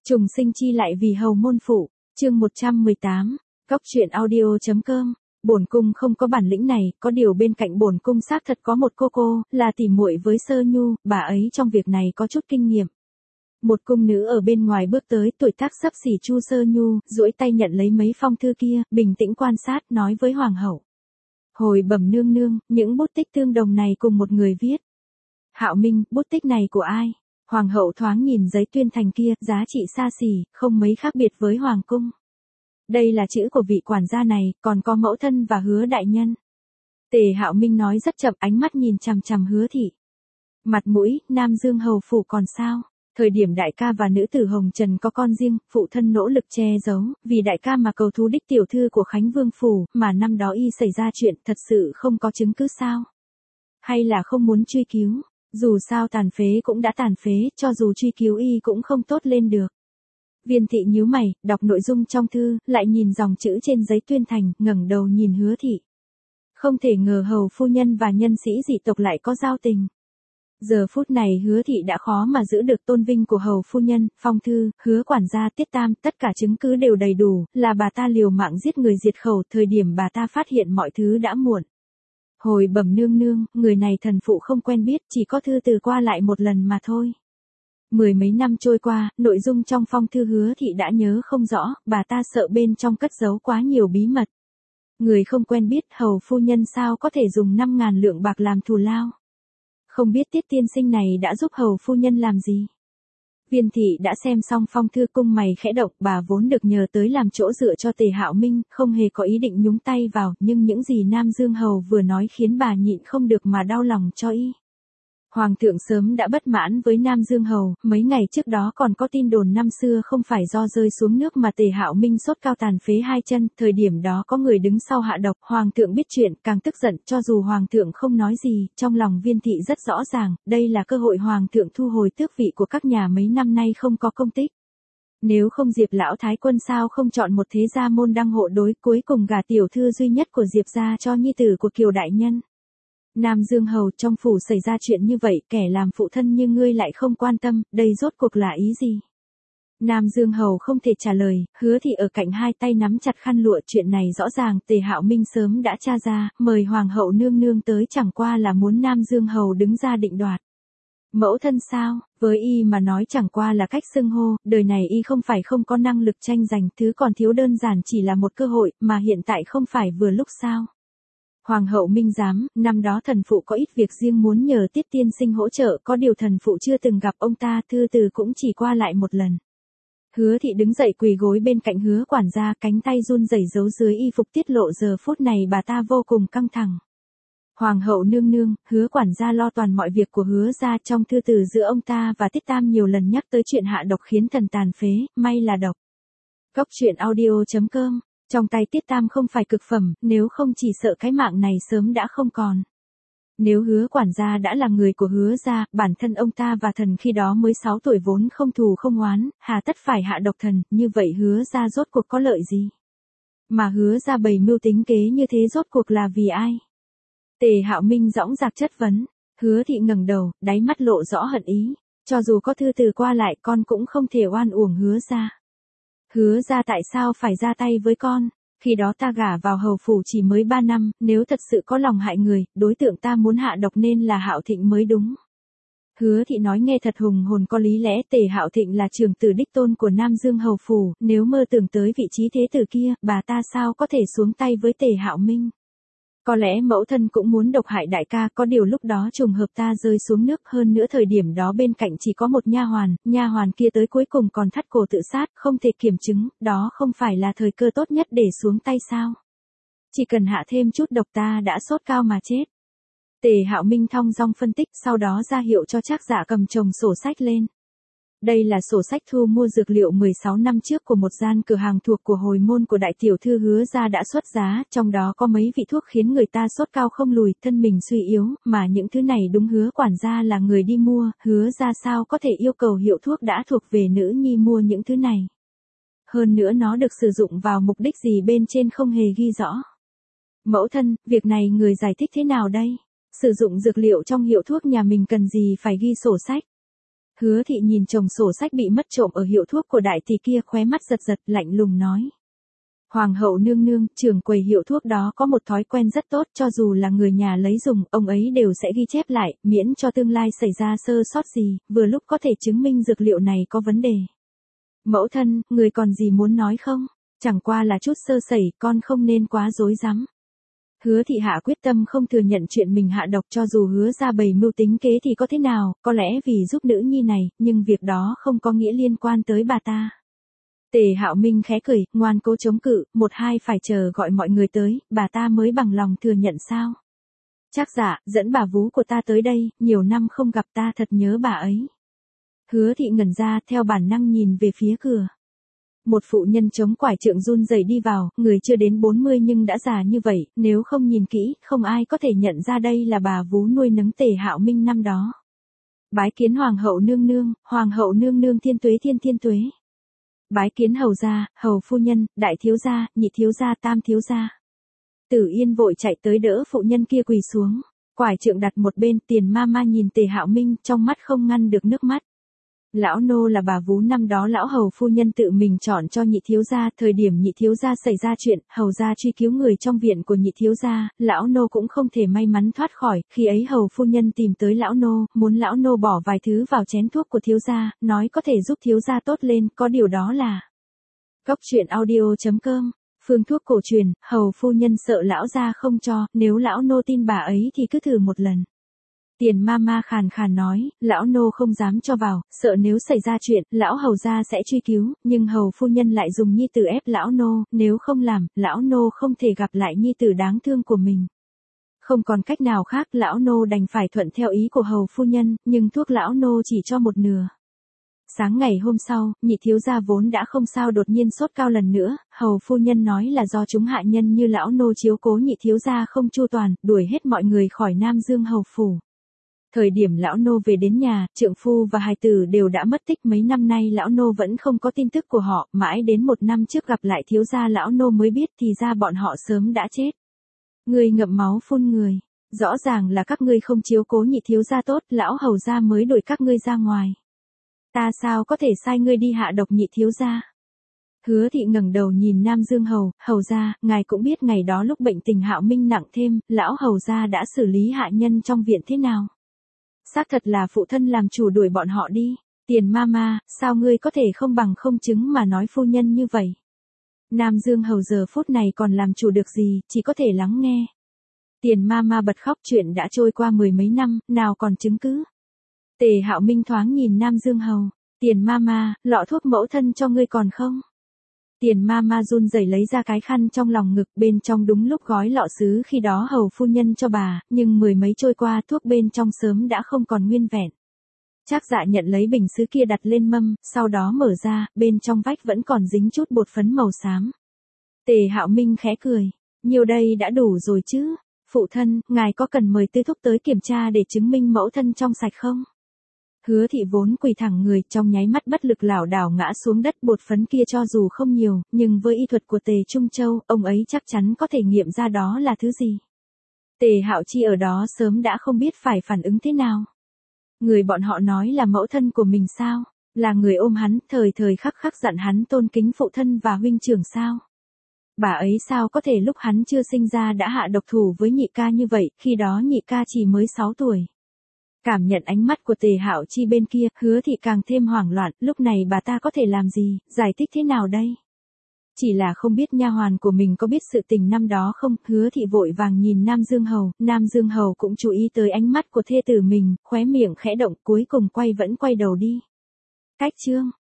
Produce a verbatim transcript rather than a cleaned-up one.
Trùng sinh chi lại vì hầu môn phụ, chương một trăm mười tám, Cóc truyện audio.com. Bổn cung không có bản lĩnh này, có điều bên cạnh bổn cung xác thật có một cô cô, là tỉ muội với Sơ Nhu, bà ấy trong việc này có chút kinh nghiệm. Một cung nữ ở bên ngoài bước tới, tuổi tác xấp xỉ Chu Sơ Nhu, duỗi tay nhận lấy mấy phong thư kia, bình tĩnh quan sát, nói với hoàng hậu. Hồi bẩm nương nương, những bút tích tương đồng này cùng một người viết. Hạo Minh, bút tích này của ai? Hoàng hậu thoáng nhìn giấy tuyên thành kia, giá trị xa xỉ, không mấy khác biệt với hoàng cung. Đây là chữ của vị quản gia này, còn có mẫu thân và Hứa đại nhân. Tề Hạo Minh nói rất chậm, ánh mắt nhìn chằm chằm Hứa thị. Mặt mũi, Nam Dương hầu phủ còn sao? Thời điểm đại ca và nữ tử Hồng Trần có con riêng, phụ thân nỗ lực che giấu, vì đại ca mà cầu thú đích tiểu thư của Khánh Vương phủ, mà năm đó y xảy ra chuyện, thật sự không có chứng cứ sao? Hay là không muốn truy cứu? Dù sao tàn phế cũng đã tàn phế, cho dù truy cứu y cũng không tốt lên được. Viên thị nhíu mày, đọc nội dung trong thư, lại nhìn dòng chữ trên giấy tuyên thành, ngẩng đầu nhìn Hứa thị. Không thể ngờ hầu phu nhân và nhân sĩ dị tộc lại có giao tình. Giờ phút này Hứa thị đã khó mà giữ được tôn vinh của hầu phu nhân, phong thư, Hứa quản gia, Tiết Tam, tất cả chứng cứ đều đầy đủ, là bà ta liều mạng giết người diệt khẩu, thời điểm bà ta phát hiện mọi thứ đã muộn. Hồi bẩm nương nương, người này thần phụ không quen biết, chỉ có thư từ qua lại một lần mà thôi. Mười mấy năm trôi qua, nội dung trong phong thư Hứa thị đã nhớ không rõ, bà ta sợ bên trong cất giấu quá nhiều bí mật. Người không quen biết, hầu phu nhân sao có thể dùng năm ngàn lượng bạc làm thù lao. Không biết Tiết tiên sinh này đã giúp hầu phu nhân làm gì. Viên thị đã xem xong phong thư, cung mày khẽ động, bà vốn được nhờ tới làm chỗ dựa cho Tề Hạo Minh, không hề có ý định nhúng tay vào, nhưng những gì Nam Dương hầu vừa nói khiến bà nhịn không được mà đau lòng cho y. Hoàng thượng sớm đã bất mãn với Nam Dương hầu, mấy ngày trước đó còn có tin đồn năm xưa không phải do rơi xuống nước mà Tề Hạo Minh sốt cao tàn phế hai chân, thời điểm đó có người đứng sau hạ độc, hoàng thượng biết chuyện, càng tức giận, cho dù hoàng thượng không nói gì, trong lòng Viên thị rất rõ ràng, đây là cơ hội hoàng thượng thu hồi tước vị của các nhà mấy năm nay không có công tích. Nếu không Diệp lão thái quân sao không chọn một thế gia môn đăng hộ đối, cuối cùng gả tiểu thư duy nhất của Diệp gia cho nhi tử của Kiều đại nhân. Nam Dương hầu, trong phủ xảy ra chuyện như vậy, kẻ làm phụ thân như ngươi lại không quan tâm, đây rốt cuộc là ý gì? Nam Dương hầu không thể trả lời, Hứa thị ở cạnh hai tay nắm chặt khăn lụa, chuyện này rõ ràng Tề Hạo Minh sớm đã tra ra, mời hoàng hậu nương nương tới chẳng qua là muốn Nam Dương hầu đứng ra định đoạt. Mẫu thân sao? Với y mà nói chẳng qua là cách xưng hô, đời này y không phải không có năng lực tranh giành, thứ còn thiếu đơn giản chỉ là một cơ hội, mà hiện tại không phải vừa lúc sao? Hoàng hậu minh giám, năm đó thần phụ có ít việc riêng muốn nhờ Tiết tiên sinh hỗ trợ, có điều thần phụ chưa từng gặp ông ta, thư từ cũng chỉ qua lại một lần. Hứa thị đứng dậy quỳ gối bên cạnh Hứa quản gia, cánh tay run rẩy giấu dưới y phục tiết lộ, giờ phút này bà ta vô cùng căng thẳng. Hoàng hậu nương nương, Hứa quản gia lo toàn mọi việc của Hứa gia, trong thư từ giữa ông ta và Tiết Tam nhiều lần nhắc tới chuyện hạ độc khiến thần tàn phế, may là độc. Cóc truyện audio.com. Trong tay Tiết Tam không phải cực phẩm, nếu không chỉ sợ cái mạng này sớm đã không còn. Nếu Hứa quản gia đã là người của Hứa gia, bản thân ông ta và thần khi đó mới sáu tuổi vốn không thù không oán, hà tất phải hạ độc thần, như vậy Hứa gia rốt cuộc có lợi gì? Mà Hứa gia bày mưu tính kế như thế rốt cuộc là vì ai? Tề Hạo Minh dõng dạc chất vấn, Hứa thị ngẩng đầu, đáy mắt lộ rõ hận ý, cho dù có thư từ qua lại con cũng không thể oan uổng Hứa gia. Hứa gia tại sao phải ra tay với con, khi đó ta gả vào hầu phủ chỉ mới ba năm, nếu thật sự có lòng hại người, đối tượng ta muốn hạ độc nên là Hạo Thịnh mới đúng. Hứa thị nói nghe thật hùng hồn có lý lẽ, Tề Hạo Thịnh là trưởng tử đích tôn của Nam Dương hầu phủ, nếu mơ tưởng tới vị trí thế tử kia, bà ta sao có thể xuống tay với Tề Hạo Minh. Có lẽ mẫu thân cũng muốn độc hại đại ca, có điều lúc đó trùng hợp ta rơi xuống nước, hơn nữa thời điểm đó bên cạnh chỉ có một nha hoàn, nha hoàn kia tới cuối cùng còn thắt cổ tự sát, không thể kiểm chứng, đó không phải là thời cơ tốt nhất để xuống tay sao? Chỉ cần hạ thêm chút độc ta đã sốt cao mà chết. Tề Hạo Minh thong dong phân tích, sau đó ra hiệu cho Trác Dạ cầm chồng sổ sách lên. Đây là sổ sách thu mua dược liệu mười sáu năm trước của một gian cửa hàng thuộc của hồi môn của đại tiểu thư Hứa gia đã xuất giá, trong đó có mấy vị thuốc khiến người ta sốt cao không lùi, thân mình suy yếu, mà những thứ này đúng Hứa quản gia là người đi mua, Hứa gia sao có thể yêu cầu hiệu thuốc đã thuộc về nữ nhi mua những thứ này. Hơn nữa nó được sử dụng vào mục đích gì bên trên không hề ghi rõ. Mẫu thân, việc này người giải thích thế nào đây? Sử dụng dược liệu trong hiệu thuốc nhà mình cần gì phải ghi sổ sách? Hứa thị nhìn chồng sổ sách bị mất trộm ở hiệu thuốc của đại tỷ kia, khóe mắt giật giật, lạnh lùng nói. Hoàng hậu nương nương, trưởng quầy hiệu thuốc đó có một thói quen rất tốt, cho dù là người nhà lấy dùng, ông ấy đều sẽ ghi chép lại, miễn cho tương lai xảy ra sơ sót gì, vừa lúc có thể chứng minh dược liệu này có vấn đề. Mẫu thân, người còn gì muốn nói không? Chẳng qua là chút sơ sẩy, con không nên quá rối rắm. Hứa thị hạ quyết tâm không thừa nhận chuyện mình hạ độc, cho dù hứa ra bày mưu tính kế thì có thế nào, có lẽ vì giúp nữ nhi này, nhưng việc đó không có nghĩa liên quan tới bà ta. Tề Hạo Minh khẽ cười, ngoan cố chống cự, một hai phải chờ gọi mọi người tới, bà ta mới bằng lòng thừa nhận sao. Chắc dạ, dẫn bà vú của ta tới đây, nhiều năm không gặp ta thật nhớ bà ấy. Hứa thị ngẩn ra, theo bản năng nhìn về phía cửa. Một phụ nhân chống quải trượng run rẩy đi vào, người chưa đến bốn mươi nhưng đã già như vậy, nếu không nhìn kỹ, không ai có thể nhận ra đây là bà vú nuôi nấng Tề Hạo Minh năm đó. Bái kiến hoàng hậu nương nương, hoàng hậu nương nương thiên tuế thiên thiên tuế. Bái kiến hầu gia, hầu phu nhân, đại thiếu gia, nhị thiếu gia, tam thiếu gia. Tử Yên vội chạy tới đỡ phụ nhân kia quỳ xuống, quải trượng đặt một bên, Tiền ma ma nhìn Tề Hạo Minh, trong mắt không ngăn được nước mắt. Lão nô là bà vú năm đó lão hầu phu nhân tự mình chọn cho nhị thiếu gia, thời điểm nhị thiếu gia xảy ra chuyện, hầu gia truy cứu người trong viện của nhị thiếu gia, lão nô cũng không thể may mắn thoát khỏi, khi ấy hầu phu nhân tìm tới lão nô, muốn lão nô bỏ vài thứ vào chén thuốc của thiếu gia, nói có thể giúp thiếu gia tốt lên, có điều đó là. Góc truyện audio chấm com, phương thuốc cổ truyền, hầu phu nhân sợ lão gia không cho, nếu lão nô tin bà ấy thì cứ thử một lần. Tiền ma ma khàn khàn nói, lão nô không dám cho vào, sợ nếu xảy ra chuyện, lão hầu gia sẽ truy cứu, nhưng hầu phu nhân lại dùng nhi tử ép lão nô, nếu không làm, lão nô không thể gặp lại nhi tử đáng thương của mình. Không còn cách nào khác, lão nô đành phải thuận theo ý của hầu phu nhân, nhưng thuốc lão nô chỉ cho một nửa. Sáng ngày hôm sau, nhị thiếu gia vốn đã không sao đột nhiên sốt cao lần nữa, hầu phu nhân nói là do chúng hạ nhân như lão nô chiếu cố nhị thiếu gia không chu toàn, đuổi hết mọi người khỏi Nam Dương hầu phủ. Thời điểm lão nô về đến nhà, trượng phu và hài tử đều đã mất tích, mấy năm nay lão nô vẫn không có tin tức của họ, mãi đến một năm trước gặp lại thiếu gia lão nô mới biết thì ra bọn họ sớm đã chết. Ngươi ngậm máu phun người, rõ ràng là các ngươi không chiếu cố nhị thiếu gia tốt, lão hầu gia mới đuổi các ngươi ra ngoài. Ta sao có thể sai ngươi đi hạ độc nhị thiếu gia? Hứa thị ngẩng đầu nhìn Nam Dương hầu, hầu gia, ngài cũng biết ngày đó lúc bệnh tình Hạo Minh nặng thêm, lão hầu gia đã xử lý hạ nhân trong viện thế nào? Xác thật là phụ thân làm chủ đuổi bọn họ đi. Tiền ma ma, sao ngươi có thể không bằng không chứng mà nói phu nhân như vậy? Nam Dương hầu giờ phút này còn làm chủ được gì, chỉ có thể lắng nghe. Tiền ma ma bật khóc, chuyện đã trôi qua mười mấy năm, nào còn chứng cứ. Tề Hạo Minh thoáng nhìn Nam Dương hầu. Tiền ma ma, lọ thuốc mẫu thân cho ngươi còn không? Tiền ma ma run rẩy lấy ra cái khăn trong lòng ngực, bên trong đúng lúc gói lọ sứ khi đó hầu phu nhân cho bà, nhưng mười mấy trôi qua thuốc bên trong sớm đã không còn nguyên vẹn. Trác Dạ nhận lấy bình sứ kia đặt lên mâm, sau đó mở ra, bên trong vách vẫn còn dính chút bột phấn màu xám. Tề Hạo Minh khẽ cười, nhiều đây đã đủ rồi chứ, phụ thân, ngài có cần mời tư thúc tới kiểm tra để chứng minh mẫu thân trong sạch không? Hứa thị vốn quỳ thẳng người, trong nháy mắt bất lực lảo đảo ngã xuống đất, bột phấn kia cho dù không nhiều, nhưng với y thuật của Tề Trung Châu, ông ấy chắc chắn có thể nghiệm ra đó là thứ gì. Tề Hạo Chi ở đó sớm đã không biết phải phản ứng thế nào. Người bọn họ nói là mẫu thân của mình sao? Là người ôm hắn, thời thời khắc khắc dặn hắn tôn kính phụ thân và huynh trưởng sao? Bà ấy sao có thể lúc hắn chưa sinh ra đã hạ độc thủ với nhị ca như vậy, khi đó nhị ca chỉ mới sáu tuổi. Cảm nhận ánh mắt của Tề Hạo Chi bên kia, Hứa thị càng thêm hoảng loạn, lúc này bà ta có thể làm gì, giải thích thế nào đây? Chỉ là không biết nha hoàn của mình có biết sự tình năm đó không, Hứa thị vội vàng nhìn Nam Dương hầu, Nam Dương hầu cũng chú ý tới ánh mắt của thê tử mình, khóe miệng khẽ động, cuối cùng quay vẫn quay đầu đi. Cách chương